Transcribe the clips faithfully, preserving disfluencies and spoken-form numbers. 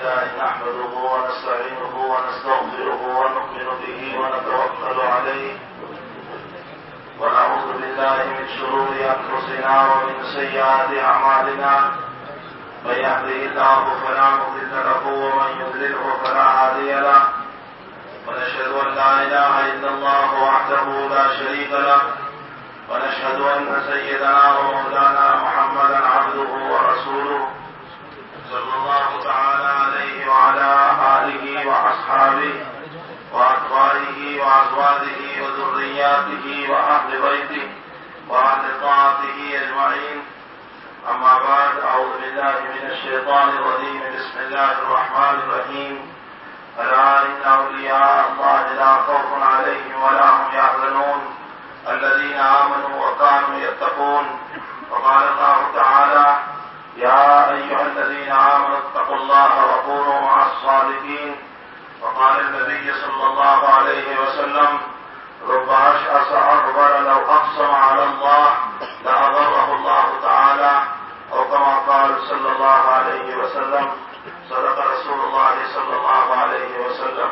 لله نحمده ونستعينه ونستغفره ونؤمن به ونتوكل عليه ونعوذ بالله من شرور أنفسنا ومن سيئات أعمالنا من يهده الله فلا مضل له ومن يضلله فلا هادي له ونشهد أن لا إله إلا الله وحده لا شريك له ونشهد أن سيدنا ومولانا محمدا عبده ورسوله صلى الله تعالى عليه وعلى آله وأصحابه وأتباعه وأزواجه وذرياته وأهل بيته وأهل طاعته أجمعين. أما بعد، أعوذ بالله من الشيطان الرجيم. بسم الله الرحمن الرحيم. ألا إن أولياء الله لا خوف عليهم ولا هم يحزنون الذين آمنوا وكانوا يتقون. وقال الله تعالى: يا أيها الذين آمنوا اتقوا الله وكونوا مع الصادقين. وقال النبي صلى الله عليه وسلم: رب أشعث أغبر لو أقسم على الله لأبره الله تعالى، أو كما قال صلى الله عليه وسلم. صدق رسول الله صلی اللہ علیہ وسلم.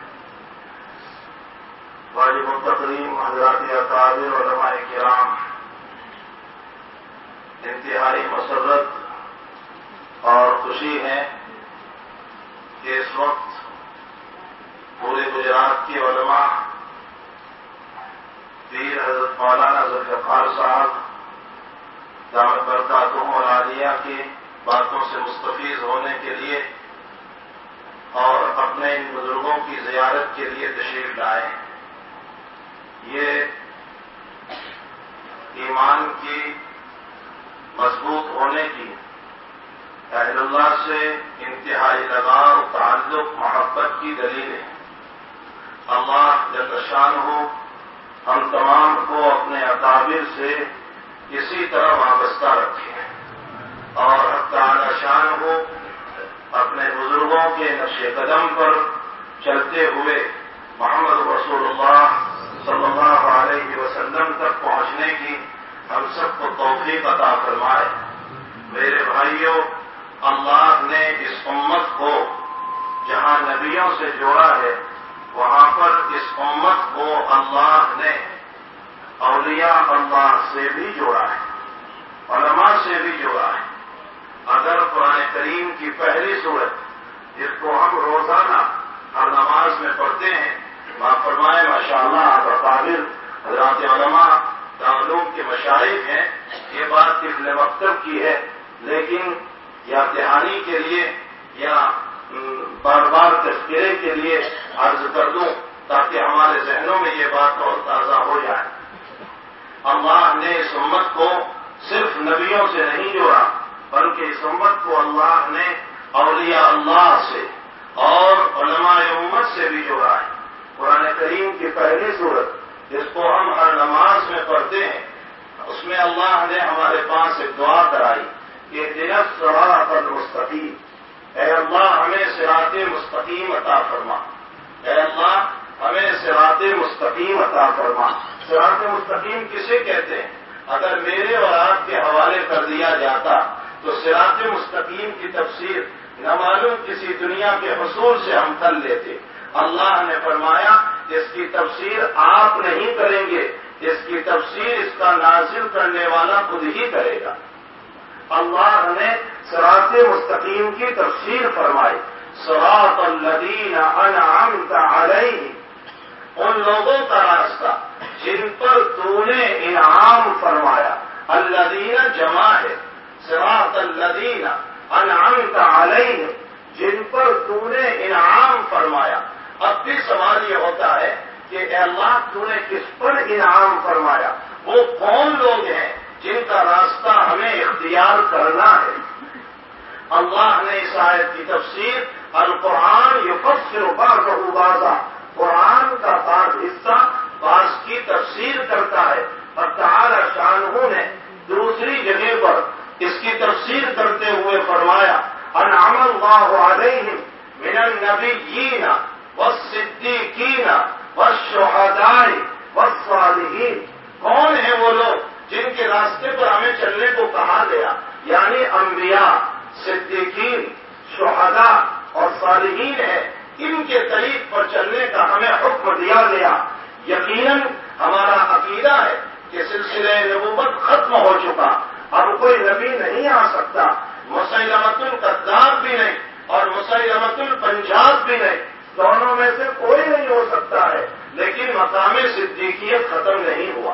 واجب التقریم حضرات اکابر علماء کرام، انتہائی مسرت اور خوشی ہے کہ اس وقت پورے گجرات کے علماء پیر حضرت مولانا ذوالفقار صاحب دامت برکاتہم العالیہ کی باتوں سے مستفیض ہونے کے لیے اور اپنے ان بزرگوں کی زیارت کے لیے تشریف لائے. یہ ایمان کی مضبوط ہونے کی، اہل اللہ سے انتہائی لگاؤ، تعلق، محبت کی دلیل ہے. اللہ جل شانہ ہم تمام کو اپنے اکابر سے اسی طرح وابستہ رکھے اور حق تعالی شانہ اپنے بزرگوں کے نقش قدم پر چلتے ہوئے محمد رسول اللہ صلی اللہ علیہ وسلم تک پہنچنے کی ہم سب کو توفیق عطا فرمائے. میرے بھائیوں، اللہ نے اس امت کو جہاں نبیوں سے جوڑا ہے، وہاں پر اس امت کو اللہ نے اولیاء اللہ سے بھی جوڑا ہے، علماء سے بھی جوڑا ہے. اگر قرآن کریم کی پہلی سورت، جس کو ہم روزانہ ہر نماز میں پڑھتے ہیں، وہاں فرمائے ماشاءاللہ آپ اکابر حضرات علماء دارالعلوم کے مشائخ ہیں، یہ بات ابن مکتب کی ہے، لیکن یا دہانی کے لیے یا بار بار تذکرے کے لیے عرض کر دوں تاکہ ہمارے ذہنوں میں یہ بات اور تازہ ہو جائے. اللہ نے اس امت کو صرف نبیوں سے نہیں جوڑا، بلکہ اس امت کو اللہ نے اولیاء اللہ سے اور علماء امت سے بھی جوڑا ہے. قرآن کریم کی پہلی سورت، جس کو ہم ہر نماز میں پڑھتے ہیں، اس میں اللہ نے ہمارے پاس ایک دعا کرائی کہ اهدنا الصراط المستقیم، اے اللہ ہمیں صراط مستقیم عطا فرما، اے اللہ ہمیں صراط مستقیم عطا فرما. صراط مستقیم کسے کہتے ہیں؟ اگر میرے اور آپ کے حوالے کر دیا جاتا تو صراط مستقیم کی تفسیر نہ معلوم کسی دنیا کے حصول سے ہم کر لیتے. اللہ نے فرمایا اس کی تفسیر آپ نہیں کریں گے، اس کی تفسیر اس کا نازل کرنے والا خود ہی کرے گا. اللہ نے صراط مستقیم کی تفسیر فرمائی. صراط الذین انعمت علیہم، ان لوگوں کا راستہ جن پر تو نے انعام فرمایا. الذین جمع ہے، صراط الذین انعمت علیہم، جن پر تو نے انعام فرمایا. اب بھی سوال یہ ہوتا ہے کہ اے اللہ تو نے کس پر انعام فرمایا؟ وہ کون لوگ ہیں جن کا راستہ ہمیں اختیار کرنا ہے؟ اللہ نے اس آیت کی تفسیر القرآن یفسر بعضہ بعضا، قرآن کا بعض حصہ بعض کی تفسیر کرتا ہے. اور تعالی شانہ نے دوسری جگہ پر اس کی تفسیر کرتے ہوئے فرمایا: انعم اللہ علیہم من النبیین والصدیقین والشہداء والصالحین. کون ہیں وہ لوگ جن کے راستے پر ہمیں چلنے کو کہا گیا؟ یعنی انبیاء، صدیقین، شہداء اور کے طریق پر چلنے کا ہمیں حکم دیا گیا. یقیناً ہمارا عقیدہ ہے کہ سلسلہ نبوت ختم ہو چکا، اب کوئی نبی نہیں آ سکتا. مسیلمۃ الکذاب بھی نہیں اور مسیلمۃ الپنجاب بھی نہیں، دونوں میں سے کوئی نہیں ہو سکتا ہے. لیکن مقام صدیقیت ختم نہیں ہوا،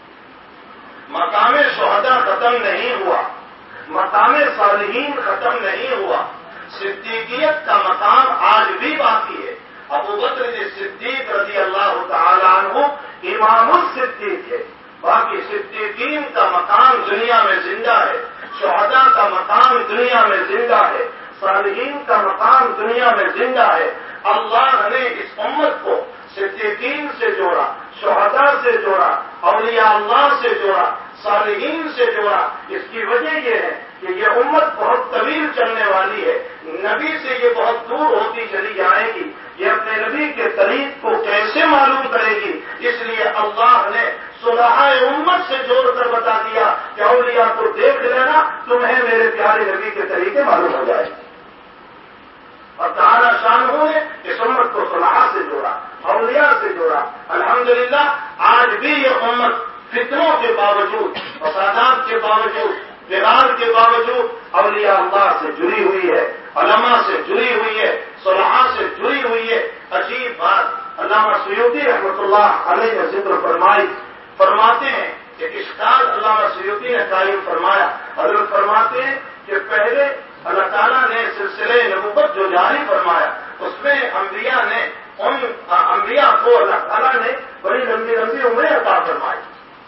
مقام شہداء ختم نہیں ہوا، مقام صالحین ختم نہیں ہوا. صدیقیت کا مقام آج بھی باقی ہے. ابو بکر صدیق رضی اللہ تعالی عنہ امام الصدیق ہے. باقی صدیقین کا مقام دنیا میں زندہ ہے، شہداء کا مقام دنیا میں زندہ ہے، صالحین کا مقام دنیا میں زندہ ہے. اللہ نے اس امت کو صدیقین سے جوڑا، شہداء سے جوڑا، اولیاء اللہ سے جوڑا، صالحین سے جوڑا. اس کی وجہ یہ ہے کہ یہ امت بہت طویل چلنے والی ہے، نبی سے یہ بہت دور ہوتی چلی جائے گی. یہ اپنے نبی کے طریق کو کیسے معلوم کرے گی؟ اس لیے اللہ نے صلحاء امت سے جوڑ کر بتا دیا کہ اولیاء کو دیکھ لینا، تمہیں میرے پیارے نبی کے طریقے معلوم ہو جائے گی. اور تعالیٰ شانہ نے اس امت کو صلحاء سے جوڑا، اولیاء سے جوڑا. الحمدللہ آج بھی یہ امت فتنوں کے باوجود، فسادات کے باوجود، بغار کے باوجود اولیاء اللہ سے جڑی ہوئی ہے، علماء سے جڑی ہوئی ہے، صلحاء سے جڑی ہوئی ہے. عجیب بات علامہ سیوطی رحمۃ اللہ علیہ نے ذکر فرمائی، فرماتے ہیں کہ اشکال علامہ سیوطی نے قائم فرمایا. حضرت فرماتے ہیں کہ پہلے اللہ تعالیٰ نے سلسلے نبوت جو جاری فرمایا اس میں انبیاء نے ان انبیاء کو اللہ تعالیٰ نے بڑی لمبی لمبی عمریں عطا فرمائی.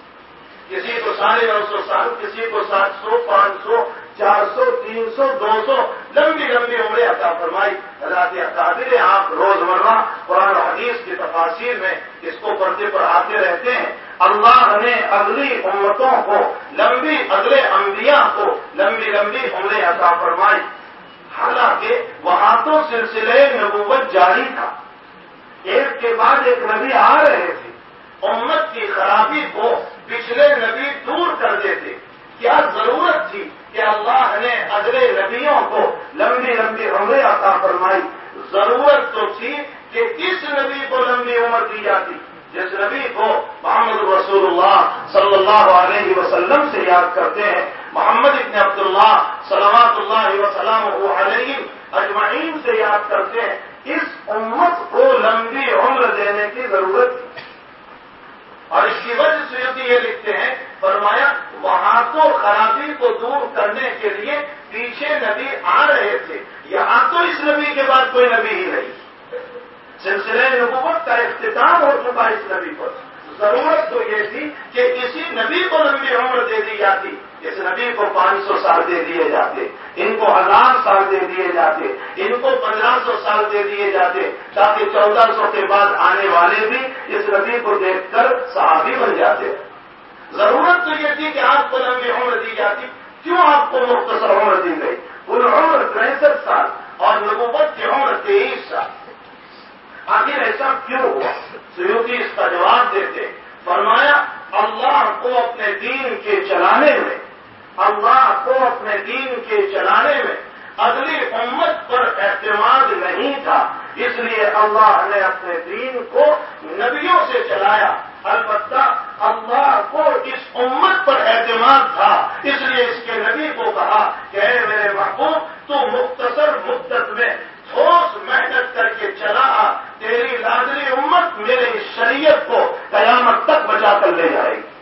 کسی کو ساڑھے نو سو سال، کسی کو سات سو، پانچ سو، چار سو، تین سو، دو سو لمبی لمبی عمریں عطا فرمائی. حضرات اکابر آپ روزمرہ قرآن و حدیث کی تفاسیر میں اس کو پردے پر آتے رہتے ہیں. اللہ نے اگلی امتوں کو لمبی، اگلے انبیاء کو لمبی لمبی عمریں عطا فرمائی. حالانکہ وہاں تو سلسلے نبوت جاری تھا، ایک کے بعد ایک نبی آ رہے تھے. امت کی خرابی کو پچھلے نبی دور کر دیتے. کیا ضرورت تھی کہ اللہ نے اگلے نبیوں کو لمبی لمبی عمریں عطا فرمائی؟ ضرورت تو تھی کہ اس نبی کو لمبی عمر دی جاتی جس نبی کو محمد رسول اللہ صلی اللہ علیہ وسلم سے یاد کرتے ہیں، محمد ابن عبداللہ صلوات اللہ وسلامہ علیہ اجمعین سے یاد کرتے ہیں. اس امت کو لمبی عمر دینے کی ضرورت تھی. اور اس کی وجہ سے یہ لکھتے ہیں، فرمایا وہاں تو خرابی کو دور کرنے کے لیے پیچھے نبی آ رہے تھے، یہاں تو اس نبی کے بعد کوئی نبی ہی نہیں. سلسلہ نبوت کا اختتام ہو چکا اس نبی پر. ضرورت تو یہ تھی کہ اسی نبی کو لمبی عمر دے دی جاتی. اس نبی کو پانچ سو سال دے دیے جاتے، ان کو ہزار سال دے دیے جاتے، ان کو پندرہ سو سال دے دیے جاتے، تاکہ چودہ سو کے بعد آنے والے بھی اس نبی کو دیکھ کر صحابی بن جاتے. ضرورت تو یہ تھی کہ آپ کو لمبی عمر دی جاتی. کیوں آپ کو مختصر عمر دی گئی؟ کل عمر تریسٹھ سال اور نبوت کی عمر تیئیس سال. آخر ایسا کیوں ہوا؟ سیوطی اس کا جواب دیتے، فرمایا اللہ کو اپنے دین کے چلانے میں، اللہ کو اپنے دین کے چلانے میں اگلی امت پر اعتماد نہیں تھا، اس لیے اللہ نے اپنے دین کو نبیوں سے چلایا. البتہ اللہ کو اس امت پر اعتماد تھا، اس لیے اس کے نبی کو کہا کہ اے میرے محبوب تو مختصر مدت میں ٹھوس محنت کر کے چلا، تیری لاڈلی امت میرے اس شریعت کو قیامت تک بچا کر لے جائے گی.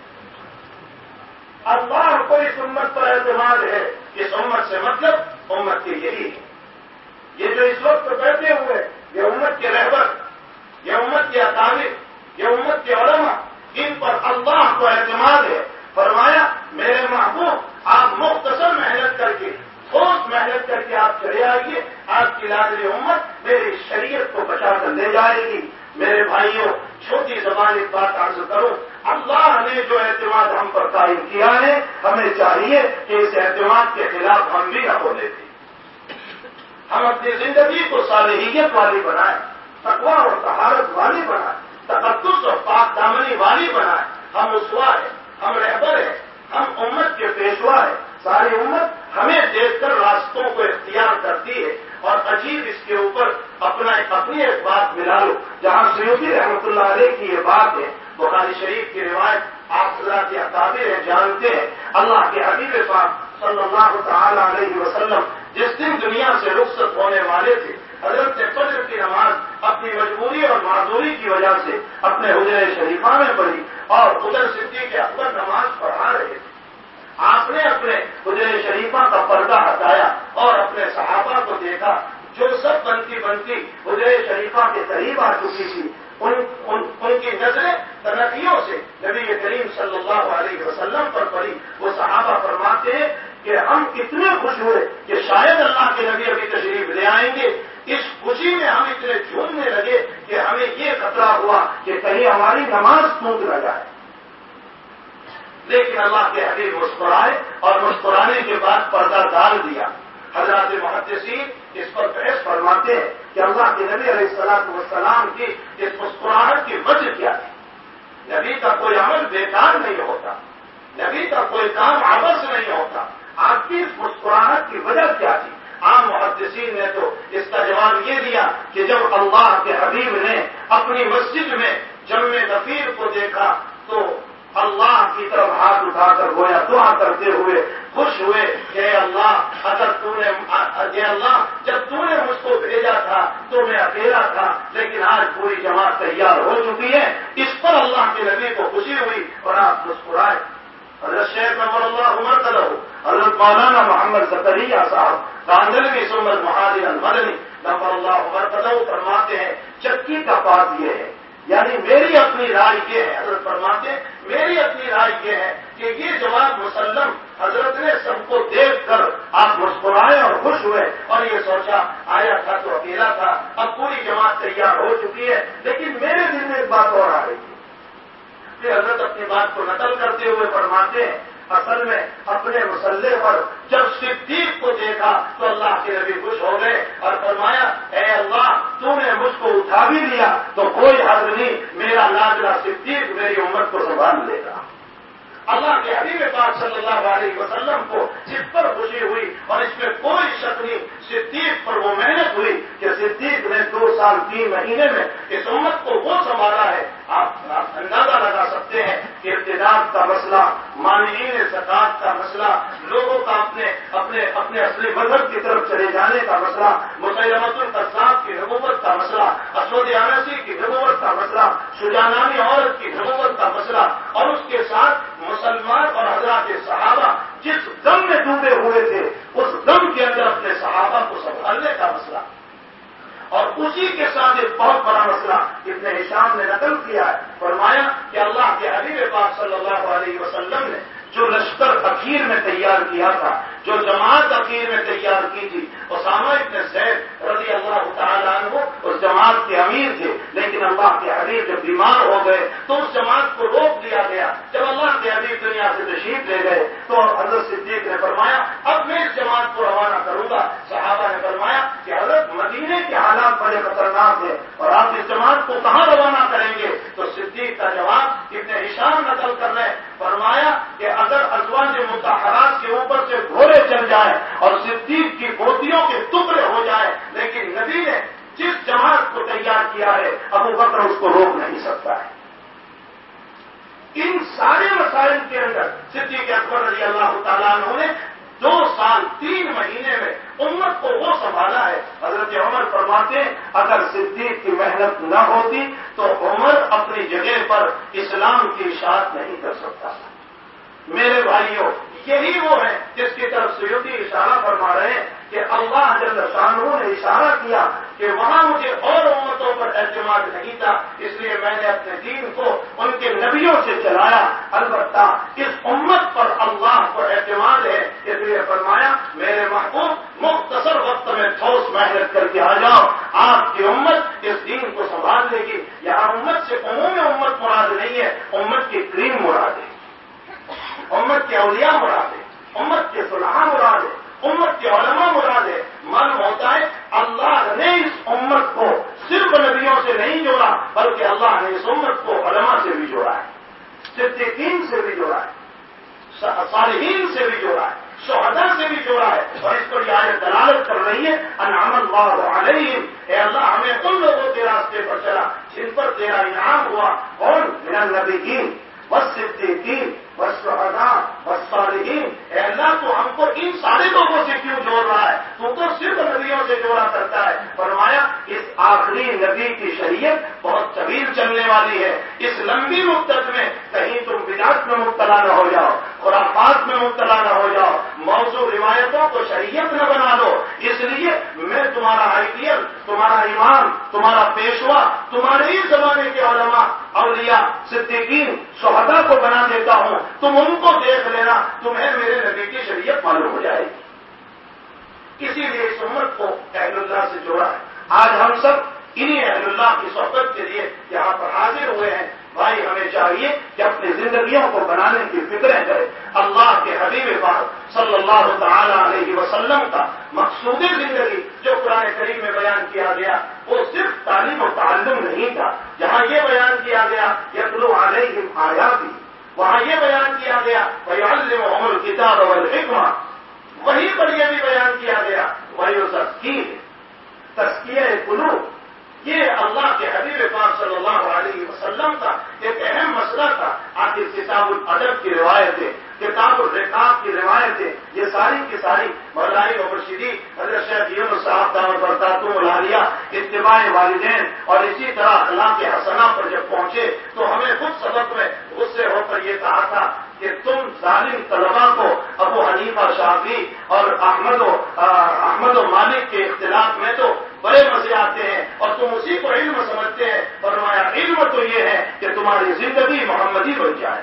اللہ کو اس امت پر اعتماد ہے. اس امت سے مطلب امت کے یہی ہے. یہ جو اس وقت بیٹھے ہوئے یہ امت کے رہبر، یہ امت کے اکابر، یہ امت کے علماء، ان پر اللہ کو اعتماد ہے. فرمایا میرے محبوب آپ مختصر محنت کر کے، ٹھوس محنت کر کے آپ چلے آئیے، آپ کی لاڈلی امت میری شریعت کو بچا کر لے جائے گی. میرے بھائیوں چھوٹی زبان ایک بات عرض کروں، اللہ نے جو اعتماد ہم پر قائم کیا ہے ہمیں چاہیے کہ اس اعتماد کے خلاف ہم بھی نہ بولے تھے. ہم اپنی زندگی کو صالحیت والی بنائیں، تقویٰ اور طہارت والی بنائیں، تقدس اور پاک دامنی والی بنائیں. ہم اسوا ہیں، ہم رہبر ہیں، ہم امت کے پیشوا ہیں. ساری امت ہمیں دیکھ کر راستوں کو اختیار کرتی ہے اور عجیب اس کے اوپر اپنا اپنا اپنی ایک بات ملا لو، جہاں سیوطی رحمۃ اللہ علیہ کی یہ بات ہے، بخاری شریف کی روایت آپ حضرات کے اکابر ہیں، جانتے ہیں، اللہ کے حبیب پاک صلی اللہ تعالی علیہ وسلم جس دن دنیا سے رخصت ہونے والے تھے، حضرت نے فجر کی نماز اپنی مجبوری اور معذوری کی وجہ سے اپنے حجرہ شریفہ میں پڑھی اور ادھر صدیق اکبر نماز پڑھا رہے تھے۔ آپ نے اپنے حجرہ شریفہ کا پردہ ہٹایا اور اپنے صحابہ کو دیکھا جو سب بنتی بنتی حجرہ شریفہ کے قریب آ چکی تھی، ان, ان, ان کی نظریں تنقیوں سے نبی کریم صلی اللہ علیہ وسلم پر پڑی۔ وہ صحابہ فرماتے ہیں کہ ہم اتنے خوش ہوئے کہ شاید اللہ کے نبی ابھی تشریف لے آئیں گے، اس خوشی میں ہم اتنے جھومنے لگے کہ ہمیں یہ خطرہ ہوا کہ کہیں ہماری نماز ٹوٹ نہ جائے، لیکن اللہ کے حبیب مسکرائے اور مسکرانے کے بعد پردہ ڈال دیا۔ حضرات محدثین اس پر بحث فرماتے ہیں کہ اللہ کے نبی علیہ الصلوۃ والسلام کی اس مسکراہٹ کی وجہ کیا تھی؟ نبی کا کوئی عمل بیکار نہیں ہوتا، نبی کا کوئی کام عبث نہیں ہوتا، آپ کی اس مسکراہٹ کی وجہ کیا تھی؟ عام محدثین نے تو اس کا جواب یہ دیا کہ جب اللہ کے حبیب نے اپنی مسجد میں جمع غفیر کو دیکھا تو اللہ کی طرف ہاتھ اٹھا کر گویا دعا کرتے ہوئے خوش ہوئے کہ اے اللہ، اگر تو نے اے اللہ جب تو نے مجھ کو بھیجا تھا تو میں اکیلا تھا، لیکن آج پوری جماعت تیار ہو چکی ہے۔ اس پر اللہ کے نبی کو خوشی ہوئی اور آپ مسکرائے۔ حضرت شیخ نور اللہ عمر طلع حضرت مولانا محمد زکریا صاحب کاندلوی سمت مہاجر المدنی نور اللہ عمر طلع فرماتے ہیں چکی کا بات یہ ہے، یعنی میری اپنی رائے یہ ہے، حضرت فرماتے ہیں میری اپنی رائے یہ ہے کہ یہ جواب مسلم حضرت نے سب کو دیکھ کر آپ مسکرائے اور خوش ہوئے اور یہ سوچا آیا تھا تو اکیلا تھا، اب پوری جماعت تیار ہو چکی ہے، لیکن میرے دل میں ایک بات اور آ رہی تھی۔ پھر حضرت اپنی بات کو نقل کرتے ہوئے فرماتے ہیں اصل میں اپنے مسلح پر جب صدیق کو دیکھا تو اللہ کے نبی خوش ہو گئے اور فرمایا اے اللہ تو نے مجھ کو اٹھا بھی لیا تو کوئی حد نہیں، میرا لاڈلا صدیق میری امت کو سنبھال لے گا۔ اللہ کے حبیب پاک صلی اللہ علیہ وسلم کو اس پر خوشی ہوئی اور اس میں کوئی شک نہیں، صدیق پر وہ محنت ہوئی کہ صدیق نے دو سال تین مہینے میں اس امت کو وہ سنبھالا ہے۔ آپ اندازہ لگا سکتے ہیں کہ ارتداد کا مسئلہ، مانعین زکات کا مسئلہ، لوگوں کا اپنے اپنے اپنے اصلی مذہب کی طرف چلے جانے کا مسئلہ، مسیلمۃ القذاب کی نبوت کا مسئلہ، اسود عنسی کی نبوت کا مسئلہ، شجاعانی عورت کی نبوت کا مسئلہ، اور اس کے ساتھ مسلمان اور حضرات صحابہ جس غم میں ڈوبے ہوئے تھے اس غم کے اندر اپنے صحابہ کو سنبھالنے کا مسئلہ، اور اسی کے ساتھ ایک بہت بڑا مسئلہ ابن ہشام نے نقل کیا ہے، فرمایا کہ اللہ کے حبیب پاک صلی اللہ علیہ وسلم نے جو لشکر اخیر میں تیار کیا تھا، جو جماعت اخیر میں تیار کی تھی، اسامہ ابن زید رضی اللہ تعالیٰ عنہ اس جماعت کے امیر تھے، لیکن اللہ کے حبیب جب بیمار ہو گئے تو اس جماعت کو روک دیا گیا۔ جب اللہ کے حبیب دنیا سے تشریف لے گئے تو حضرت صدیق نے فرمایا اب میں اس جماعت کو روانہ کروں گا۔ صحابہ نے فرمایا کہ حضرت مدینے کے حالات بڑے خطرناک ہیں اور آپ اس جماعت کو کہاں روانہ کریں گے؟ تو صدیق کا جواب ابن ہشام نقل کر رہے، فرمایا کہ اگر ازواج مطہرات کے اوپر سے گھوڑے چل جائیں اور صدیق کی گوتیوں کے ٹکڑے ہو جائے، لیکن نبی نے جس جماعت کو تیار کیا ہے ابو بکر اس کو روک نہیں سکتا ہے۔ ان سارے مسائل کے اندر صدیق اکبر رضی اللہ تعالیٰ عنہ نے دو سال تین مہینے میں امت کو وہ سنبھالا ہے۔ حضرت عمر فرماتے ہیں اگر صدیق کی محنت نہ ہوتی تو عمر اپنی جگہ پر اسلام کی اشاعت نہیں کر سکتا۔ میرے بھائیوں، یہی وہ ہے جس کی طرف سیوطی اشارہ فرما رہے ہیں کہ اللہ جل شانہ نے اشارہ کیا کہ وہاں مجھے اور امتوں پر اعتماد نہیں تھا، اس لیے میں نے اپنے دین کو ان کے نبیوں سے چلایا، البتہ اس امت پر اللہ کو اعتماد ہے، اس لیے فرمایا میرے محبوب مختصر وقت میں ٹھوس محنت کر کے آ جاؤ، آپ کی امت اس دین کو سنبھال لے گی۔ یہاں امت سے عموم امت مراد نہیں ہے، امت کی کریم مراد ہے، امت کے اولیاء مراد ہے، امت کے صلحاء مراد ہے، امت کے علماء مراد ہے۔ معلوم ہوتا ہے اللہ نے اس امت کو صرف نبیوں سے نہیں جوڑا بلکہ اللہ نے اس امت کو علماء سے بھی جوڑا ہے، صدیقین سے بھی جوڑا ہے، صالحین سے بھی جوڑا ہے، شہداء سے بھی جوڑا ہے، اور اس پر یہ آیت دلالت کر رہی ہے انعم اللہ علیہم، اے اللہ ہمیں ان لوگوں کے راستے پر چلا جن پر تیرا انعام ہوا، اور من النبیین والصدیقین والشہداء والصالحین، اے اللہ تو ہم کو ان سارے لوگوں سے کیوں جوڑ رہا ہے؟ تو تو صرف نبیوں سے جوڑا کرتا ہے۔ فرمایا اس آخری نبی کی شریعت بہت طویل چلنے والی ہے، اس لمبی مدت میں کہیں تم بدعت میں مبتلا نہ ہو جاؤ، خرافات میں مبتلا نہ ہو جاؤ، موضوع روایتوں کو شریعت نہ بنا لو، اس لیے میں تمہارا آئیڈیل، تمہارا امام، تمہارا پیشوا، تمہارے ہی زمانے کے علماء، اولیاء، صدیقین، شہداء کو بنا دیتا ہوں، تم ان کو دیکھ لینا، تمہیں میرے نبی کی شریعت معلوم ہو جائے گی۔ اسی لیے اس امت کو اہل اللہ سے جوڑا ہے۔ آج ہم سب انہی اہل اللہ کی صحبت کے لیے یہاں پر حاضر ہوئے ہیں۔ بھائی ہمیں چاہیے کہ اپنی زندگیوں کو بنانے کی فکریں کریں۔ اللہ کے حبیب پاک صلی اللہ تعالی علیہ وسلم کا مقصود زندگی جو قرآن کریم میں بیان کیا گیا وہ صرف تعلیم و تعلم نہیں تھا، جہاں یہ بیان کیا گیا یتلو علیہم آیاتی، وہاں یہ بیان کیا گیا وَيُعَلِّمُهُمُ الْكِتَابَ وَالْحِکْمَةَ، وہیں پر یہ بھی بیان کیا گیا وَيُزَکِّیہِم، تزکیہ قلوب۔ یہ اللہ کے حبیب پاک صلی اللہ علیہ وسلم کا ایک اہم مسئلہ تھا۔ آخر کتاب الادب کی روایتیں، کتاب الرقاق کی روایتیں، یہ ساری کی ساری مولائی و مرشدی حضرت شیخ یونس صاحب دعوت برکاتہ العالیہ، اتباع والدین اور اسی طرح اخلاق حسنہ پر جب پہنچے تو ہمیں خود سبق میں غصے ہو کر یہ کہا تھا کہ تم ظالم طلباء کو ابو حنیفہ شافعی اور احمد و احمد و مالک کے اختلاف میں تو بڑے مزے آتے ہیں اور تم اسی کو علم سمجھتے ہیں۔ فرمایا علم تو یہ ہے کہ تمہاری زندگی محمدی بن جائے،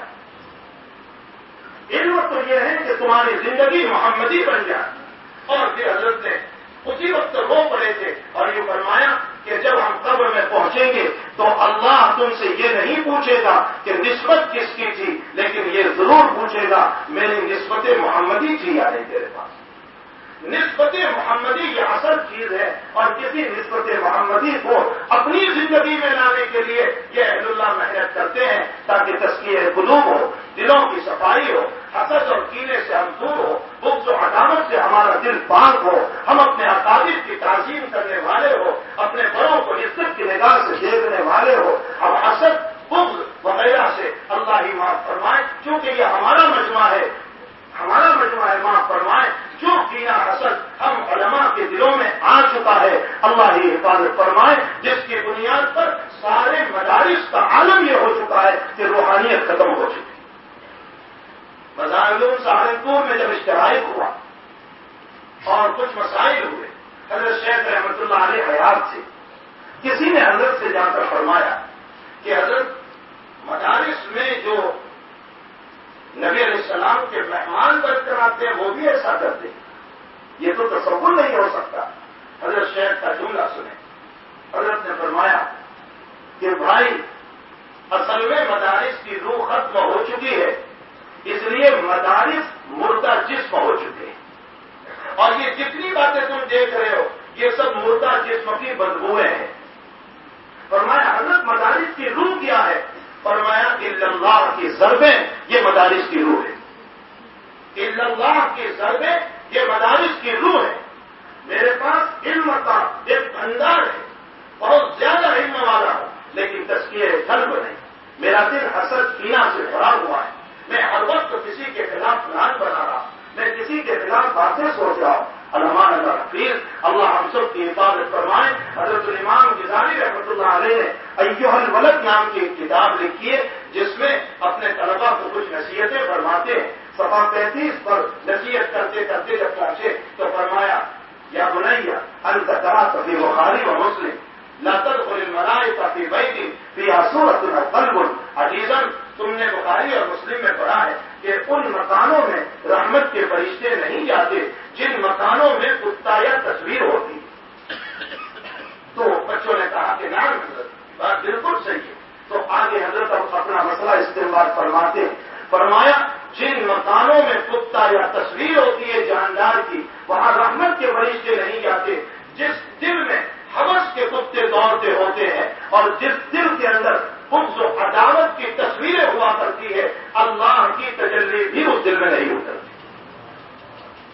علم تو یہ ہے کہ تمہاری زندگی محمدی بن جائے۔ اور پھر حضرت نے اسی وقت رو پڑے تھے اور یہ فرمایا کہ جب ہم قبر میں پہنچیں گے تو اللہ تم سے یہ نہیں پوچھے گا کہ نسبت کس کی تھی، لیکن یہ ضرور پوچھے گا میری نسبت محمدی تھی یا نہیں تیرے پاس۔ نسبت محمدی یہ اصل چیز ہے، اور کسی نسبت محمدی کو اپنی زندگی میں لانے کے لیے یہ اہل اللہ محنت کرتے ہیں تاکہ تزکیہ قلوب ہو، دلوں کی صفائی ہو، حسد اور کینے سے ہم دور ہو، بغض و عداوت سے ہمارا دل پاک ہو، ہم اپنے اکابر کی تعظیم کرنے والے ہو، اپنے بڑوں کو عزت کی نگاہ سے دیکھنے والے ہو، اب حسد، بغض وغیرہ سے اللہ ہی معاف فرمائے، کیونکہ یہ ہمارا مجمع ہے، ہمارا مجمع ہے، معاف فرمائے جو کینہ حسد ہم علماء کے دلوں میں آ چکا ہے، اللہ ہی حفاظت فرمائے، جس کی بنیاد پر سارے مدارس کا عالم یہ ہو چکا ہے کہ روحانیت ختم ہو چکی۔ مظاہر سہارنپور میں جب اشتہار ہوا اور کچھ مسائل ہوئے، حضرت شیخ رحمۃ اللہ علیہ حیات سے کسی نے حضرت سے جا کر فرمایا کہ حضرت مدارس میں جو نبی علیہ السلام کے مہمان بن کر آتے ہیں وہ بھی ایسا کرتے ہیں، یہ تو تصور نہیں ہو سکتا۔ حضرت شیخ کا جملہ سنیں، حضرت نے فرمایا کہ بھائی اصل میں مدارس کی روح ختم ہو چکی ہے، اس لیے مدارس مردہ جسم ہو چکے ہیں، اور یہ جتنی باتیں تم دیکھ رہے ہو یہ سب مردہ جسم کی بدبوئیں ہیں۔ فرمایا حضرت مدارس کی روح کیا ہے؟ فرمایا الا اللہ کی ضربیں یہ مدارس کی روح ہے، الا اللہ کی ضربیں یہ مدارس کی روح ہے۔ میرے پاس علم کا ایک بھنڈار ہے، بہت زیادہ علم والا ہوں، لیکن تزکیہ قلب نہیں، میرا دل حسد کینہ سے بھرا ہوا ہے، میں ہر وقت کسی کے خلاف پلان بنا رہا ہوں، میں کسی کے خلاف باتیں سوچ رہا ہوں۔ علمان اللہ حفیظ اللہ ہم سب کی حفاظت فرمائے۔ حضرت الامام غزالی رحمۃ اللہ علیہ نے ایھا الولد نام کی ایک کتاب لکھی ہے جس میں اپنے طلباء کو کچھ نصیحتیں فرماتے ہیں۔ صفحہ پینتیس پر نصیحت کرتے کرتے جب پہنچے تو فرمایا یا بنیا انت قرأت فی بخاری و مسلم لا تدخل الملائکہ فی بیت فیہا سورۃ قلب عزیزا، تم نے بخاری اور مسلم میں پڑھا ہے کہ ان مکانوں میں رحمت کے فرشتے نہیں جاتے جن مکانوں میں کتا یا تصویر ہوتی۔ تو بچوں نے کہا کہ نام حضرت بات بالکل صحیح ہے۔ تو آگے حضرت اپنا مسئلہ استعمال فرماتے ہیں، فرمایا جن مکانوں میں کتا یا تصویر ہوتی ہے جاندار کی وہاں رحمت کے فرشتے نہیں جاتے۔ جس دل میں حوث کے کتے دوڑتے ہوتے ہیں اور جس دل کے اندر بغض و عداوت کی تصویریں ہوا کرتی ہے اللہ کی تجلی بھی اس دل میں نہیں اترتی۔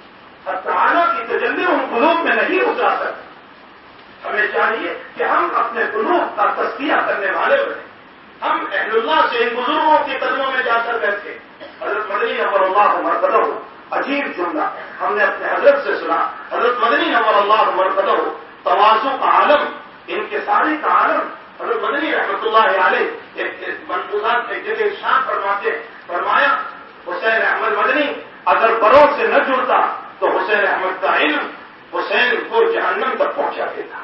سکتے. ہمیں چاہیے کہ ہم اپنے قلوب کا تزکیہ کرنے والے بنے. ہم اہل اللہ سے ان بزرگوں کے قدموں میں جا کر بیٹھے. حضرت مدنی نور اللہ مرکزہ، عجیب جملہ ہم نے اپنے حضرت سے سنا. حضرت مدنی نور اللہ مرکزہ تواضع کا عالم، انکساری کا عالم. حضرت مدنی رحمۃ اللہ علیہ ایک منفوذات ایک جگہ ارشاد فرماتے ہیں، فرمایا حسین احمد مدنی اگر بروں سے نہ جڑتا تو حسین احمد کا علم حسین کو جہنم تک پہنچا دیتا.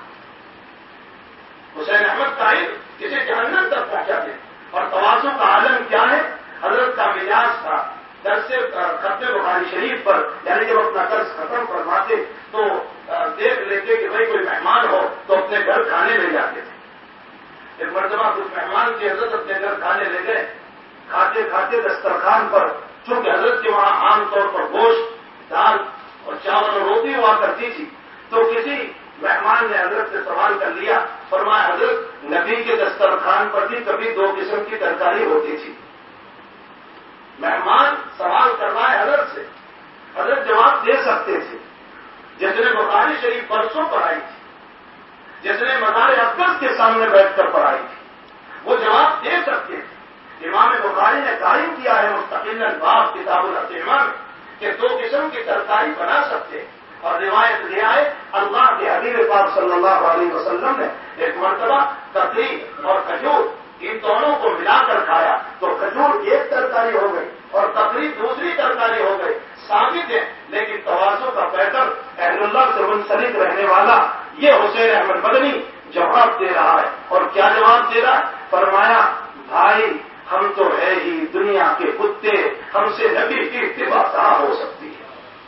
حسین احمد کا علم کسی جہنم تک پہنچا دے. اور تواضع کا عالم کیا ہے؟ حضرت کا مزاج تھا. درس ختم بخاری شریف پر یعنی جب اپنا درس ختم فرماتے تو دیکھ لیتے کہ بھائی کوئی مہمان ہو تو اپنے گھر کھانے لے جاتے تھے. ایک مرتبہ کچھ مہمان کی حضرت اپنے گھر کھانے لے گئے. کھاتے کھاتے دسترخوان پر چونکہ حضرت کے وہاں عام طور پر گوشت، دال اور چاول اور روٹی ہوا کرتی تھی، تو کسی مہمان نے حضرت سے سوال کر لیا. فرمایا حضرت نبی کے دسترخوان پر بھی کبھی دو قسم کی ترکاری ہوتی تھی. مہمان سوال کرنا ہے حضرت سے، حضرت جواب دے سکتے تھے. جس نے بخاری شریف برسوں پڑھائی تھی، جس نے مزار اقدس کے سامنے بیٹھ کر پڑھائی تھی، وہ جواب دے سکتے تھے. امام بخاری نے قائم کیا ہے مستقل باب کتاب الاطعمہ میں کہ دو قسم کی ترکاری بنا سکتے. اور روایت لے آئے اللہ کے حبیب پاک صلی اللہ علیہ وسلم نے ایک مرتبہ ککڑی اور کھجور ان دونوں کو ملا کر کھایا تو کھجور ایک ترکاری ہو گئی اور ککڑی دوسری ترکاری ہو گئی. ثابت ہے. لیکن تواضع کا پیکر اہل اللہ سے منسلک رہنے والا یہ حسین احمد مدنی جواب دے رہا ہے. اور کیا جواب دے رہا ہے؟ فرمایا بھائی ہم تو ہے ہی دنیا کے کتے، ہم سے نبی کی اتباع کہاں ہو سکتی ہے.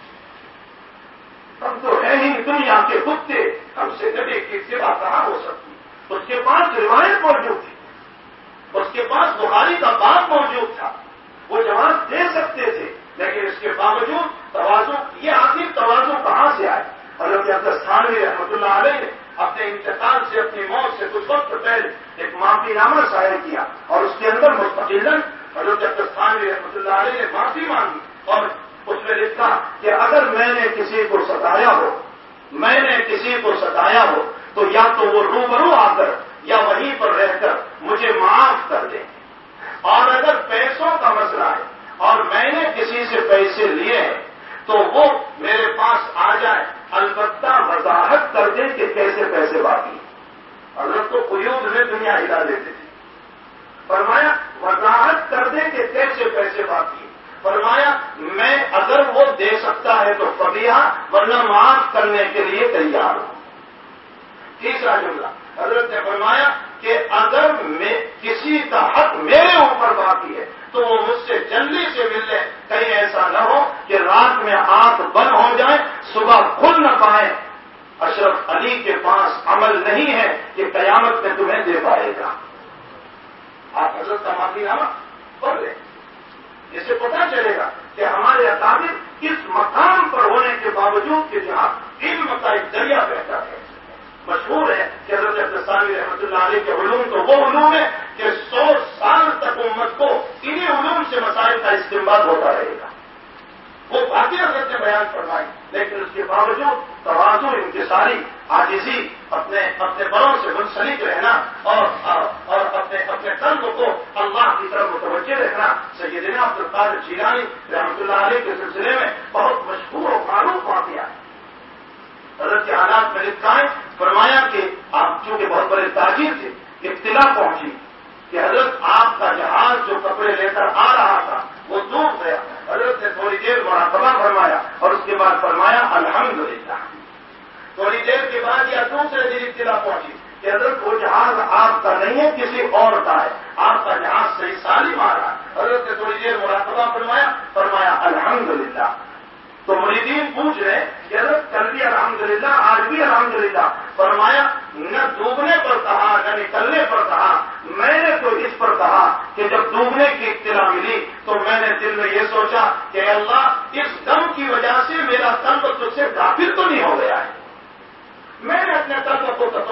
ہم تو ہے ہی دنیا کے کتے، ہم سے نبی کی اتباع کہاں ہو سکتی ہے. اس کے پاس روایت موجود تھی، اس کے پاس بخاری کا باب موجود تھا، وہ جواب دے سکتے تھے. لیکن اس کے باوجود تواضع، یہ آخر تواضع کہاں سے آئے؟ حضرت عبداللہ تھانوی رحمۃ اللہ علیہ نے اپنے انتقال سے، اپنی موت سے کچھ وقت پہلے ایک معافی نامہ شائع کیا اور اس کے اندر مستقلاً حضرت عبداللہ تھانوی رحمۃ اللہ علیہ نے معافی مانگی اور اس میں لکھا کہ اگر میں نے کسی کو ستایا ہو میں نے کسی کو ستایا ہو تو یا تو وہ روبرو آ کر یا وہیں پر رہ کر مجھے معاف کر دیں. اور اگر پیسوں کا مسئلہ ہے اور میں نے کسی سے پیسے لیے ہیں تو وہ میرے پاس آ جائے، البتہ وضاحت کر دیں کہ کیسے پیسے باقی. حضرت کو قیود میں دنیا ہلا دیتے تھے. فرمایا وضاحت کر دیں کہ کیسے پیسے باقی. فرمایا میں اگر وہ دے سکتا ہے تو فبیہا، ورنہ معاف کرنے کے لیے تیار ہوں. تیسرا جملہ حضرت نے فرمایا کہ اگر میں کسی کا حق میرے اوپر باقی ہے تو وہ مجھ سے جلدی سے مل لے. کہیں ایسا نہ ہو کہ رات میں آنکھ بند ہو جائے، صبح کھل نہ پائے. اشرف علی کے پاس عمل نہیں ہے کہ قیامت میں تمہیں دے پائے گا. آپ حضرت کا معافی نامہ پڑھ لیں، اس سے پتہ چلے گا کہ ہمارے اکابر اس مقام پر ہونے کے باوجود کہ جہاں علم کا ایک دریا بہتا ہے. مشہور ہے کہ حضرت عبداللہ رحمۃ اللہ علیہ کے علوم تو وہ علوم ہے کہ سو سال تک امت کو انہی علوم سے مسائل کا استنباط ہوتا رہے گا. وہ باقی حضرت نے بیان فرمائی، لیکن اس کے باوجود تواضع، انکساری، عاجزی، اپنے اپنے بڑوں سے منسلک رہنا اور اور اپنے اپنے قلب کو اللہ کی طرف متوجہ رکھنا سیدنا عبد القادر جیلانی رحمۃ اللہ علیہ کے سلسلے میں بہت مشہور و معروف واقعہ ہے. حضرت کے حالات میں لکھا ہے، فرمایا کہ آپ چونکہ بہت بڑے تاجر تھے، اطلاع پہنچی کہ حضرت آپ کا جہاز جو کپڑے لے کر آ رہا تھا وہ ڈوب گیا. حضرت نے تھوڑی دیر مراقبہ فرمایا اور اس کے بعد فرمایا الحمدللہ. تھوڑی دیر کے بعد یا دوسرے دن اطلاع پہنچی کہ حضرت وہ جہاز آپ کا نہیں ہے، کسی اور کا ہے، آپ کا جہاز صحیح سالم آ رہا ہے. حضرت نے تھوڑی دیر مراقبہ فرمایا فرمایا الحمدللہ. تو مریدین پوچھ رہے کہ حضرت کل بھی الحمدللہ، آج بھی الحمدللہ. فرمایا نہ ڈوبنے پر کہا نہ نکلنے پر کہا، میں نے تو اس پر کہا کہ جب ڈوبنے کی اطلاع ملی تو میں نے دل میں یہ سوچا کہ اللہ اس غم کی وجہ سے میرا قلب تجھ سے غافل تو نہیں ہو گیا ہے. میں نے اپنے قلب کو ٹٹولا تو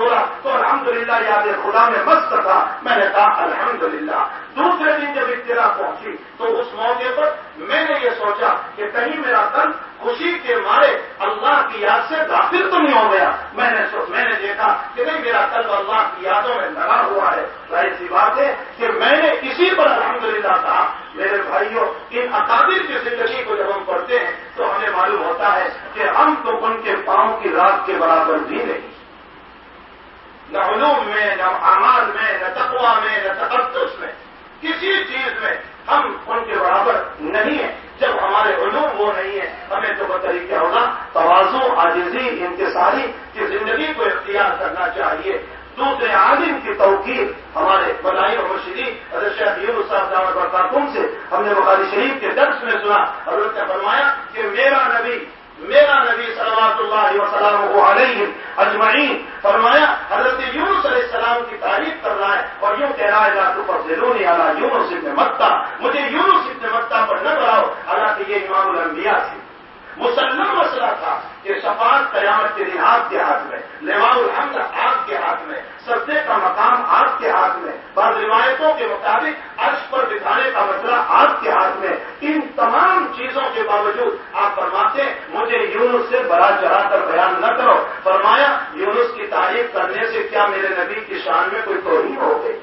تو الحمدللہ یاد خدا میں مست تھا. میں نے کہا الحمدللہ. دوسرے دن جب اطلاع پہنچی تو اس موقع پر میں نے یہ سوچا کہ کہیں میرا قلب خوشی کے مارے اللہ کی یاد سے غافل تو نہیں ہو گیا. میں نے میں نے دیکھا کہ نہیں میرا قلب اللہ کی یادوں میں لگا ہوا ہے. ظاہر سی بات ہے کہ میں نے اسی پر الحمدللہ کہا. میرے بھائیوں ان اکابر کی زندگی کو جب ہم پڑھتے ہیں تو ہمیں معلوم ہوتا ہے کہ ہم تو ان کے پاؤں کی رات کے برابر بھی نہیں. نہ علوم میں، نہ اعمال میں، نہ تقویٰ میں، نہ تقدس میں، کسی چیز میں ہم ان کے برابر نہیں ہیں. جب ہمارے علوم وہ نہیں ہے ہمیں تو بتائی کیا ہوگا؟ تواضع، عاجزی، انکساری کی زندگی کو اختیار کرنا چاہیے. دوسرے عالم کی توقیر ہمارے بلائی اور مرشدی حضرت شیخ یونس صاحب دامت برکاتہم سے ہم نے بخاری شریف کے درس میں سنا. حضرت نے فرمایا کہ میرا نبی میرا نبی صلوات اللہ وسلم علیہ اجمعین فرمایا حضرت یونس علیہ السلام کی تعریف کر رہا ہے اور یوں کہہ رہا ہے لا تفضلونی علی یونس ابن متہ، مجھے یونس ابن متہ پر نہ بڑھاؤ. حالانکہ یہ امام الانبیاء تھے. مسلم مسئلہ تھا کہ شفاعت قیامت کے دن آپ کے ہاتھ میں، لواء الحمد آپ کے ہاتھ میں، سجدے کا مقام آپ کے ہاتھ میں، بعض روایتوں کے مطابق عرش پر بٹھانے کا مسئلہ آپ کے ہاتھ میں. ان تمام چیزوں کے باوجود آپ فرماتے ہیں مجھے یونس سے بڑا چڑھا کر بیان نہ کرو. فرمایا یونس کی تعریف کرنے سے کیا میرے نبی کی شان میں کوئی توہین ہو گئی؟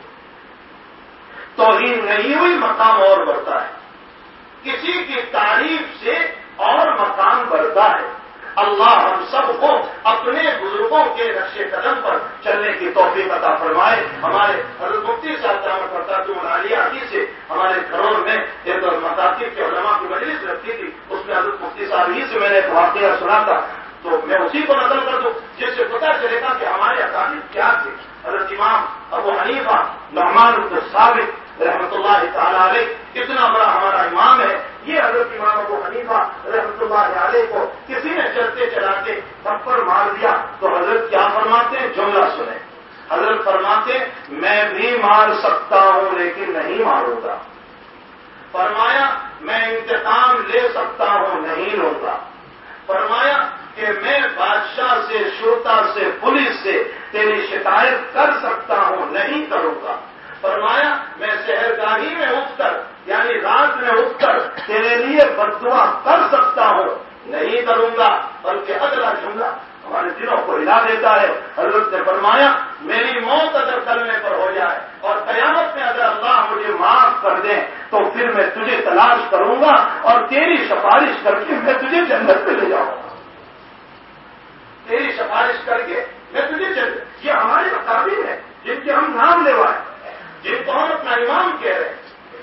توہین نہیں ہوئی، مقام اور بڑھتا ہے. کسی کی تعریف سے اور مقام بڑھتا ہے. اللہ ہم سب کو اپنے بزرگوں کے نقش قدم پر چلنے کی توفیق عطا فرمائے. ہمارے حضرت مفتی صاحب دامت برکاتہم العالیہ سے ہمارے گھروں میں ایک مکاتب کے علماء کی مجلس رکھتی تھی. اس میں حضرت مفتی صاحب ہی سے میں نے ایک واقعہ سنا تھا تو میں اسی کو نقل کر دوں جس سے پتہ چلے گا کہ ہمارے اکابر کیا تھے. حضرت امام ابو حنیفہ نعمان بن ثابت رحمۃ اللہ تعالی علیہ کتنا بڑا ہمارا امام ہے. یہ حضرت امام ابو حنیفہ رحمۃ اللہ علیہ کو کسی نے چلتے چلاتے تھپڑ مار دیا تو حضرت کیا فرماتے ہیں؟ جملہ سنیں. حضرت فرماتے ہیں میں بھی مار سکتا ہوں لیکن نہیں ماروں گا. فرمایا میں انتقام لے سکتا ہوں نہیں لوں گا. فرمایا کہ میں بادشاہ سے، شرطا سے، پولیس سے تیری شکایت کر سکتا ہوں نہیں کروں گا. فرمایا میں سحرگاہی میں اٹھ کر یعنی رات میں اٹھ کر تیرے لیے بددعا کر سکتا ہوں نہیں کروں گا. بلکہ اگلا جملہ ہمارے دلوں کو ہلا دیتا ہے. حضرت نے فرمایا میری موت اگر کلمے پر ہو جائے اور قیامت میں اگر اللہ مجھے معاف کر دے تو پھر میں تجھے تلاش کروں گا اور تیری سفارش کر کے میں تجھے جنت میں لے جاؤں گا. تیری سفارش کر کے میں تجھے جنت. یہ ہمارے اکابر ہیں جن کے ہم نام لیوائے، جن کو ہم اپنا امام کہہ رہے ہیں،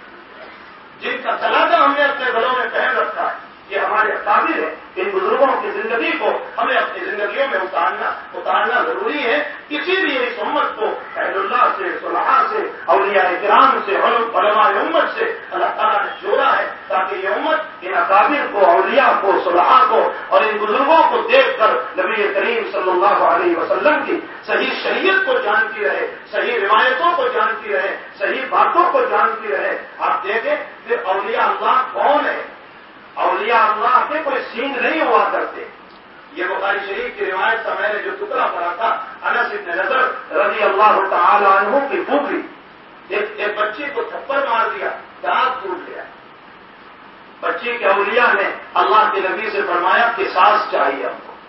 جن کا تلادہ ہم نے اپنے گھروں میں پہن رکھا ہے. یہ ہمارے اکابر ہیں. ان بزرگوں کی زندگی کو ہمیں اپنی زندگیوں میں اتارنا اتارنا ضروری ہے. اسی لیے اس امت کو اہل اللہ سے، صلحاء سے، اولیاء کرام سے، علماء امت سے اللہ تعالیٰ نے جوڑا ہے تاکہ یہ امت ان اکابر کو، اولیاء کو، صلحاء کو اور ان بزرگوں کو دیکھ کر نبی کریم صلی اللہ علیہ وسلم کی صحیح شریعت کو جانتی رہے، صحیح روایتوں کو جانتی رہے، صحیح باتوں کو جانتی رہے. آپ دیکھیں پھر اولیاء اللہ کون ہے؟ اولیاء اللہ کے کوئی سین نہیں ہوا کرتے. یہ بخاری شریف کی روایت کا میں نے جو ٹکڑا پڑھا تھا انس بن نضر رضی اللہ تعالی عنہ کی پھوپھی ایک ایک بچی کو تھپڑ مار دیا، دانت ٹوٹ گیا. بچی کے اولیاء نے اللہ کے نبی سے فرمایا قصاص چاہیے ہم کو.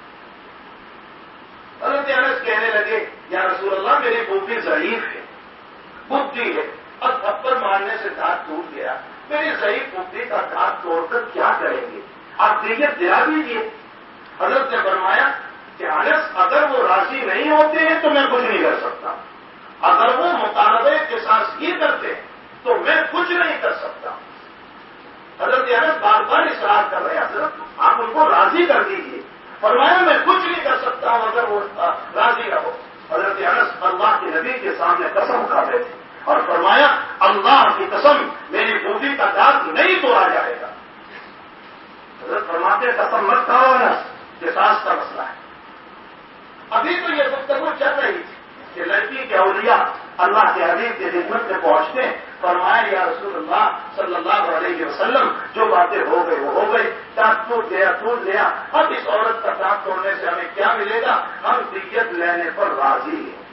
حضرت انس کہنے لگے یا رسول اللہ میری پھوپھی ضعیف ہے، بدھی ہے، اب تھپڑ مارنے سے دانت ٹوٹ گیا، میری ضعیف پھوپھی کا دانت توڑ کر کیا کریں گے؟ آپ دیت دلا دیجیے. حضرت نے فرمایا کہ انس اگر وہ راضی نہیں ہوتے ہیں تو میں کچھ نہیں کر سکتا، اگر وہ مطالبے کے ساتھ ہی کرتے ہیں تو میں کچھ نہیں کر سکتا. حضرت انس بار بار اصرار کر رہے ہیں حضرت آپ ان کو راضی کر دیجیے. فرمایا میں کچھ نہیں کر سکتا ہوں اگر وہ راضی رہو. حضرت انس اللہ کے نبی کے سامنے قسم کھاتے تھے اور فرمایا اللہ کی قسم میری پھوپھی کا دانت نہیں توڑا جائے گا. حضرت فرماتے قسم مت کھاؤ انس، قصاص کا مسئلہ ہے. ابھی تو یہ گفتگو چل رہی تھی کہ لڑکی کے اولیاء اللہ کے حبیب کی خدمت میں پہنچتے ہیں. فرمایا یا رسول اللہ صلی اللہ علیہ وسلم جو باتیں ہو گئی وہ ہو گئی، دانت ٹوٹ گیا ٹوٹ گیا، اب اس عورت کا دانت توڑنے سے ہمیں کیا ملے گا؟ ہم دیت لینے پر راضی ہیں.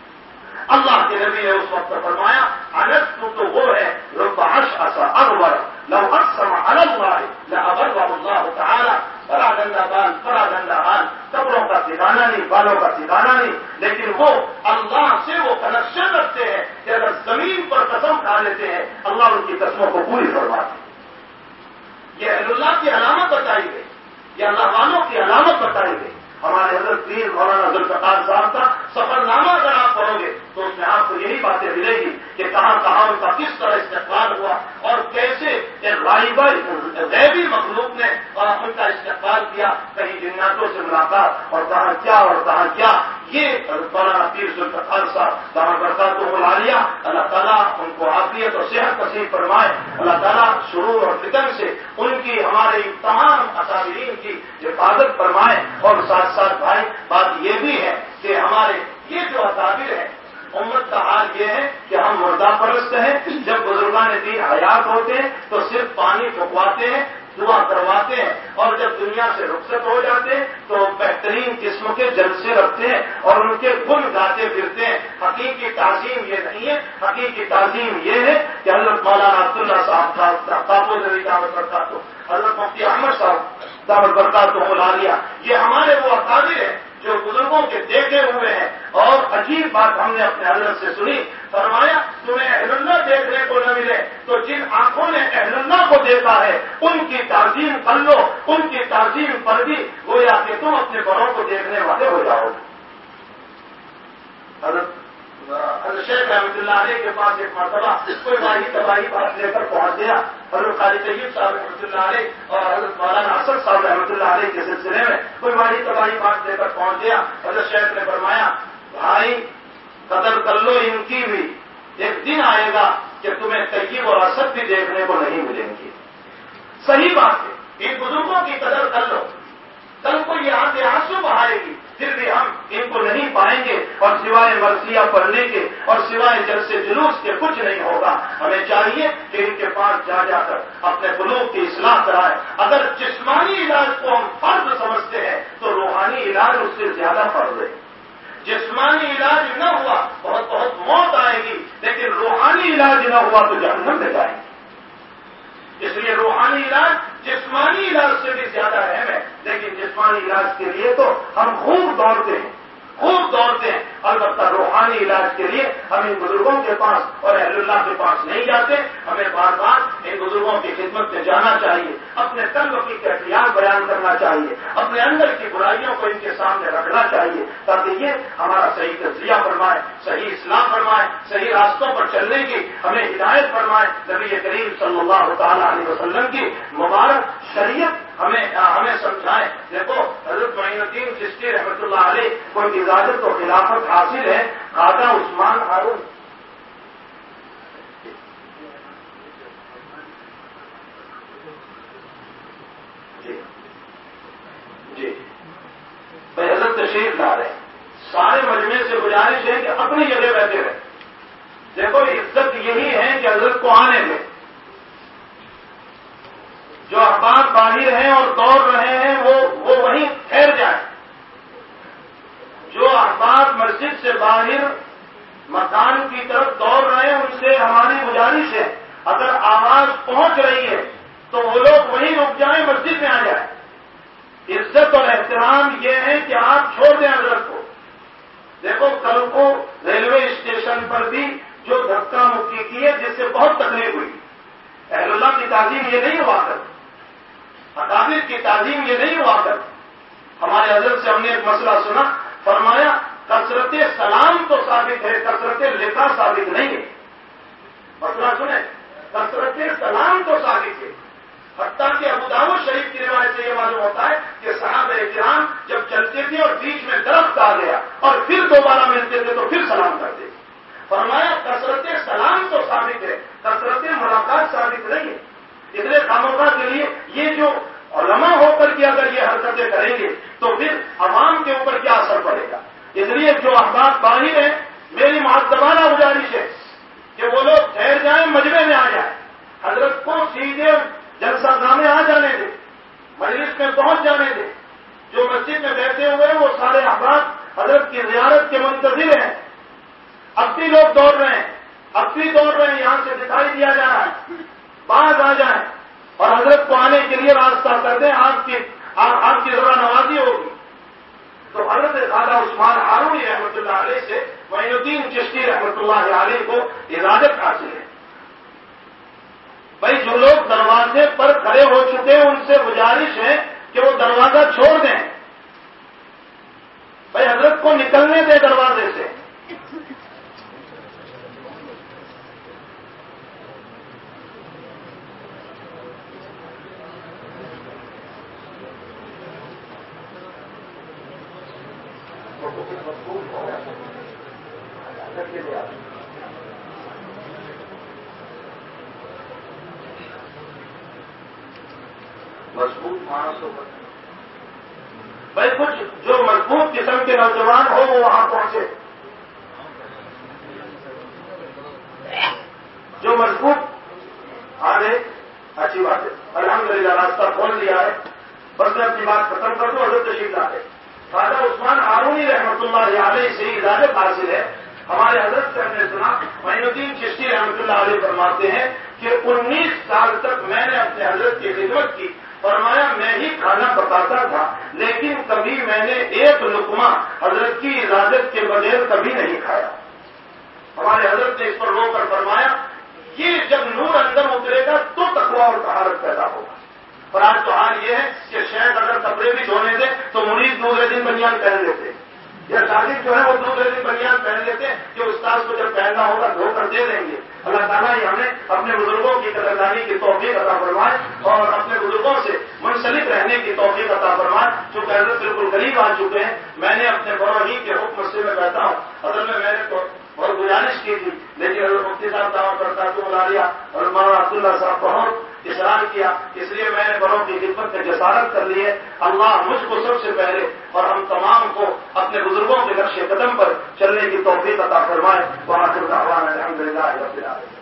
اللہ کے نبی نے اس وقت فرمایا انس تو وہ ہے رب اشعث اغبر لو اقسم علی اللہ لابرہ اللہ تعالی، بڑا گندا بال، بڑا گندا حال، کپڑوں کا ٹھکانا نہیں، بالوں کا ٹھکانا نہیں، لیکن وہ اللہ سے وہ کنیکشن رکھتے ہیں کہ اگر زمین پر قسم کھا لیتے ہیں اللہ ان کی قسموں کو پوری فرماتے ہیں۔ یہ اہل اللہ کی علامت بتائی گئی، یہ اللہ والوں کی علامت بتائی گئی۔ ہمارے حضرت پیر مولانا ذوالفقار صاحب کا سفر نامہ اگر آپ پڑھو گے تو اس میں آپ کو یہی باتیں ملے گی کہ کہاں کہاں ان کا کس طرح استقبال ہوا اور کیسے غائبہ غیبی مخلوق نے ان کا استقبال کیا، کہیں جناتوں سے ملاقات اور کہاں کیا اور کہاں کیا۔ یہ مولانا پیر ذوالفقار صاحب دامت برکاتہ العالیہ، اللہ تعالیٰ ان کو عافیت اور صحت نصیب فرمائے، اللہ تعالیٰ شرور اور فتن سے ان کی ہمارے تمام اکابرین کی حفاظت فرمائے۔ اور ساتھ ساتھ بھائی بات یہ بھی ہے کہ ہمارے یہ جو اکابر ہیں امت کا حال یہ ہے کہ ہم مردہ پرست ہیں، جب بزرگان دین حیات ہوتے ہیں تو صرف پانی پھکواتے ہیں، دعا کرواتے ہیں، اور جب دنیا سے رخصت ہو جاتے ہیں تو بہترین قسم کے جلسے رکھتے ہیں اور ان کے گن گاتے پھرتے ہیں۔ حقیقی تعظیم یہ نہیں ہے، حقیقی تعظیم یہ ہے کہ حضرت مولانا عبداللہ صاحب تاپوز علی دعوت برکاتہ، حضرت مفتی احمد صاحب دعوت برکاتہ العالیہ، یہ ہمارے وہ اکابر ہیں جو بزرگوں کے دیکھے ہوئے ہیں۔ اور عجیب بات ہم نے اپنے حضرت سے سنی، فرمایا تمہیں اہل اللہ دیکھنے کو نہ ملے تو جن آنکھوں نے اہل اللہ کو دیکھا ہے ان کی تعظیم کر لو، ان کی تعظیم پر بھی گویا کہ تم اپنے بڑوں کو دیکھنے والے ہو جاؤ گے۔ حضرت حضرت شیخ رحمۃ اللہ علیہ کے پاس ایک مرتبہ کوئی واحد تباہی بات لے کر پہنچ گیا، حضرت قاری طیب صاحب رحمۃ اللہ علیہ اور حضرت مولانا اسد صاحب رحمۃ اللہ علیہ کے سلسلے میں کوئی واحد تباہی بات لے کر پہنچ گیا۔ حضرت شیخ نے فرمایا بھائی قدر کر لو ان کی بھی، ایک دن آئے گا کہ تمہیں طیب اور اسد بھی دیکھنے کو نہیں ملیں گے۔ صحیح بات ہے، ان بزرگوں کی قدر کر لو، کل کو یہ آنکھیں آنسو بہائے گی پھر بھی ہم ان کو نہیں پائیں گے، اور سوائے مرثیہ پڑھنے کے اور سوائے جلسے جلوس کے کچھ نہیں ہوگا۔ ہمیں چاہیے کہ ان کے پاس جا جا کر اپنے قلوب کی اصلاح کرائیں۔ اگر جسمانی علاج کو ہم فرض سمجھتے ہیں تو روحانی علاج اس سے زیادہ فرض ہے۔ جسمانی علاج نہ ہوا بہت بہت موت آئے گی، لیکن روحانی علاج نہ ہوا تو جہنم میں جائیں گے۔ اس لیے روحانی علاج جسمانی علاج سے بھی زیادہ اہم ہے، لیکن جسمانی علاج کے لیے تو ہم خوب دوڑتے ہیں خوب دوڑتے ہیں البتہ روحانی علاج کے لیے ہم ان بزرگوں کے پاس اور اہل اللہ کے پاس نہیں جاتے۔ ہمیں بار بار ان بزرگوں کی خدمت میں جانا چاہیے، اپنے قلب کی کیفیات بیان کرنا چاہیے، اپنے اندر کی برائیوں کو ان کے سامنے رکھنا چاہیے تاکہ یہ ہمارا صحیح تجزیہ فرمائے، صحیح اصلاح فرمائے، صحیح راستوں پر چلنے کی ہمیں ہدایت فرمائے۔ نبی کریم صلی اللہ تعالی علیہ وسلم کی مبارک شریعت ہمیں ہمیں سمجھائے۔ دیکھو حضرت معین الدین چشتی رحمۃ اللہ علیہ کو اجازت و خلافت حاصل ہے، خواجہ عثمان ہارون جی جی بھائی حضرت تشریف لا رہے ہیں، سارے مجمع سے گزارش ہے کہ اپنی جگہ بیٹھے رہے۔ دیکھو عزت یہی ہے کہ حضرت کو آنے دیں، جو احباب باہر ہیں اور دوڑ رہے ہیں وہ وہ وہیں ٹھہر جائیں۔ جو احباب مسجد سے باہر مکان کی طرف دوڑ رہے ہیں ان سے ہماری گزارش ہے اگر آواز پہنچ رہی ہے تو وہ لوگ وہیں رک جائیں، مسجد میں آ جائیں۔ عزت اور احترام یہ ہے کہ آپ چھوڑ دیں حضرت کو۔ دیکھو کل کو ریلوے اسٹیشن پر بھی جو دھکا مکی کی ہے جس سے بہت تکلیف ہوئی، اہل اللہ کی تعظیم یہ نہیں ہوا کر، اکابر کی تعظیم یہ نہیں ہوا کر۔ ہمارے حضرت سے ہم نے ایک مسئلہ سنا، فرمایا کثرت سلام تو ثابت ہے، کثرت لکھا ثابت نہیں ہے۔ مسئلہ سنیں، کثرت سلام تو ثابت ہے، حتیٰ کہ ابو داؤد شریف کی روایت سے یہ معلوم ہوتا ہے کہ صحابہ کرام جب چلتے تھے اور بیچ میں درخت آ گیا اور پھر دوبارہ ملتے تھے تو پھر سلام کرتے تھے۔ فرمایا کثرت سلام تو ثابت ہے، کثرت ملاقات ثابت نہیں ہے۔ اس لیے خاموخا کے لیے یہ جو علماء ہو کر کے اگر یہ حرکتیں کریں گے تو پھر عوام کے اوپر کیا اثر پڑے گا۔ اس لیے جو احباب باہر ہیں میری معدبانہ گزارش ہے کہ وہ لوگ ٹھہر جائیں، مجمع میں آ جائیں، حضرت کو سیدھے جلسہ گاہ میں آ جانے دیں، مجلس میں پہنچ جانے دیں۔ جو مسجد میں بیٹھے ہوئے وہ سارے احباب حضرت کی زیارت کے منتظر ہیں۔ اب بھی لوگ دوڑ رہے ہیں، اب بھی دوڑ رہے ہیں، یہاں سے دکھائی دیا جا رہا ہے، باز آ جائیں اور حضرت کو آنے کے لیے راستہ کر دیں، آپ کی آپ کی ذرا نوازی ہوگی۔ تو حضرت خواجہ عثمان ہارونی رحمۃ اللہ علیہ سے معین الدین چشتی رحمۃ اللہ علیہ کو اجازت حاصل ہے۔ بھائی جو لوگ دروازے پر کھڑے ہو چکے ہیں ان سے گزارش ہے کہ وہ دروازہ چھوڑ دیں، بھائی حضرت کو نکلنے دیں دروازے سے۔ مضبوط مانس ہوگا بھائی، کچھ جو مضبوط قسم کے نوجوان ہو وہ وہاں پہنچے، جو مضبوط آ گئے، اچھی بات ہے، الحمدللہ راستہ کھول دیا ہے۔ بس میں اپنی بات ختم کر دوں، حضرت تشریف لا گئے۔ خواجہ عثمان ہارونی رحمۃ اللہ علیہ سے اجازت حاصل ہے۔ ہمارے حضرت سے ہم نے سنا، معین الدین چشتی رحمۃ اللہ علیہ فرماتے ہیں کہ انیس سال تک میں نے اپنے حضرت کی خدمت کی، فرمایا میں ہی کھانا پکاتا تھا، لیکن کبھی میں نے ایک لقمہ حضرت کی اجازت کے بغیر کبھی نہیں کھایا۔ ہمارے حضرت نے اس پر رو کر فرمایا یہ جب نور اندر اترے گا تو تقویٰ اور طہارت پیدا ہوگا۔ اور آج تو حال یہ ہے کہ شاید اگر کپڑے بھی دھونے دیں تو مرید دوسرے دن بنیان پہن لیتے، یا شاگرد جو ہے وہ دوسرے دن بنیان پہن لیتے کہ استاد کو جب پہننا ہوگا دھو کر دے دیں گے۔ اللہ تعالیٰ یہ ہمیں اپنے بزرگوں کی قدردانی کی توفیق عطا فرمائے اور اپنے بزرگوں سے منسلک رہنے کی توفیق عطا فرمائے۔ چونکہ حضرت بالکل قریب آ چکے ہیں، میں نے اپنے بڑوں ہی کے حکم سے میں کہتا ہوں، اصل میں میں نے تو بہت گزارش کی تھی، لیکن حضرت مفتی صاحب دعوت کرتا تو ملاریہ اور مولانا عبداللہ صاحب بہت اصرار کیا، اس لیے میں نے بڑوں کی خدمت میں جسارت کر لی ہے۔ اللہ مجھ کو سب سے پہلے اور ہم تمام کو اپنے بزرگوں کے نقش قدم پر چلنے کی توفیق عطا فرمائے۔ وآخر دعوانا الحمدللہ رب العالمین۔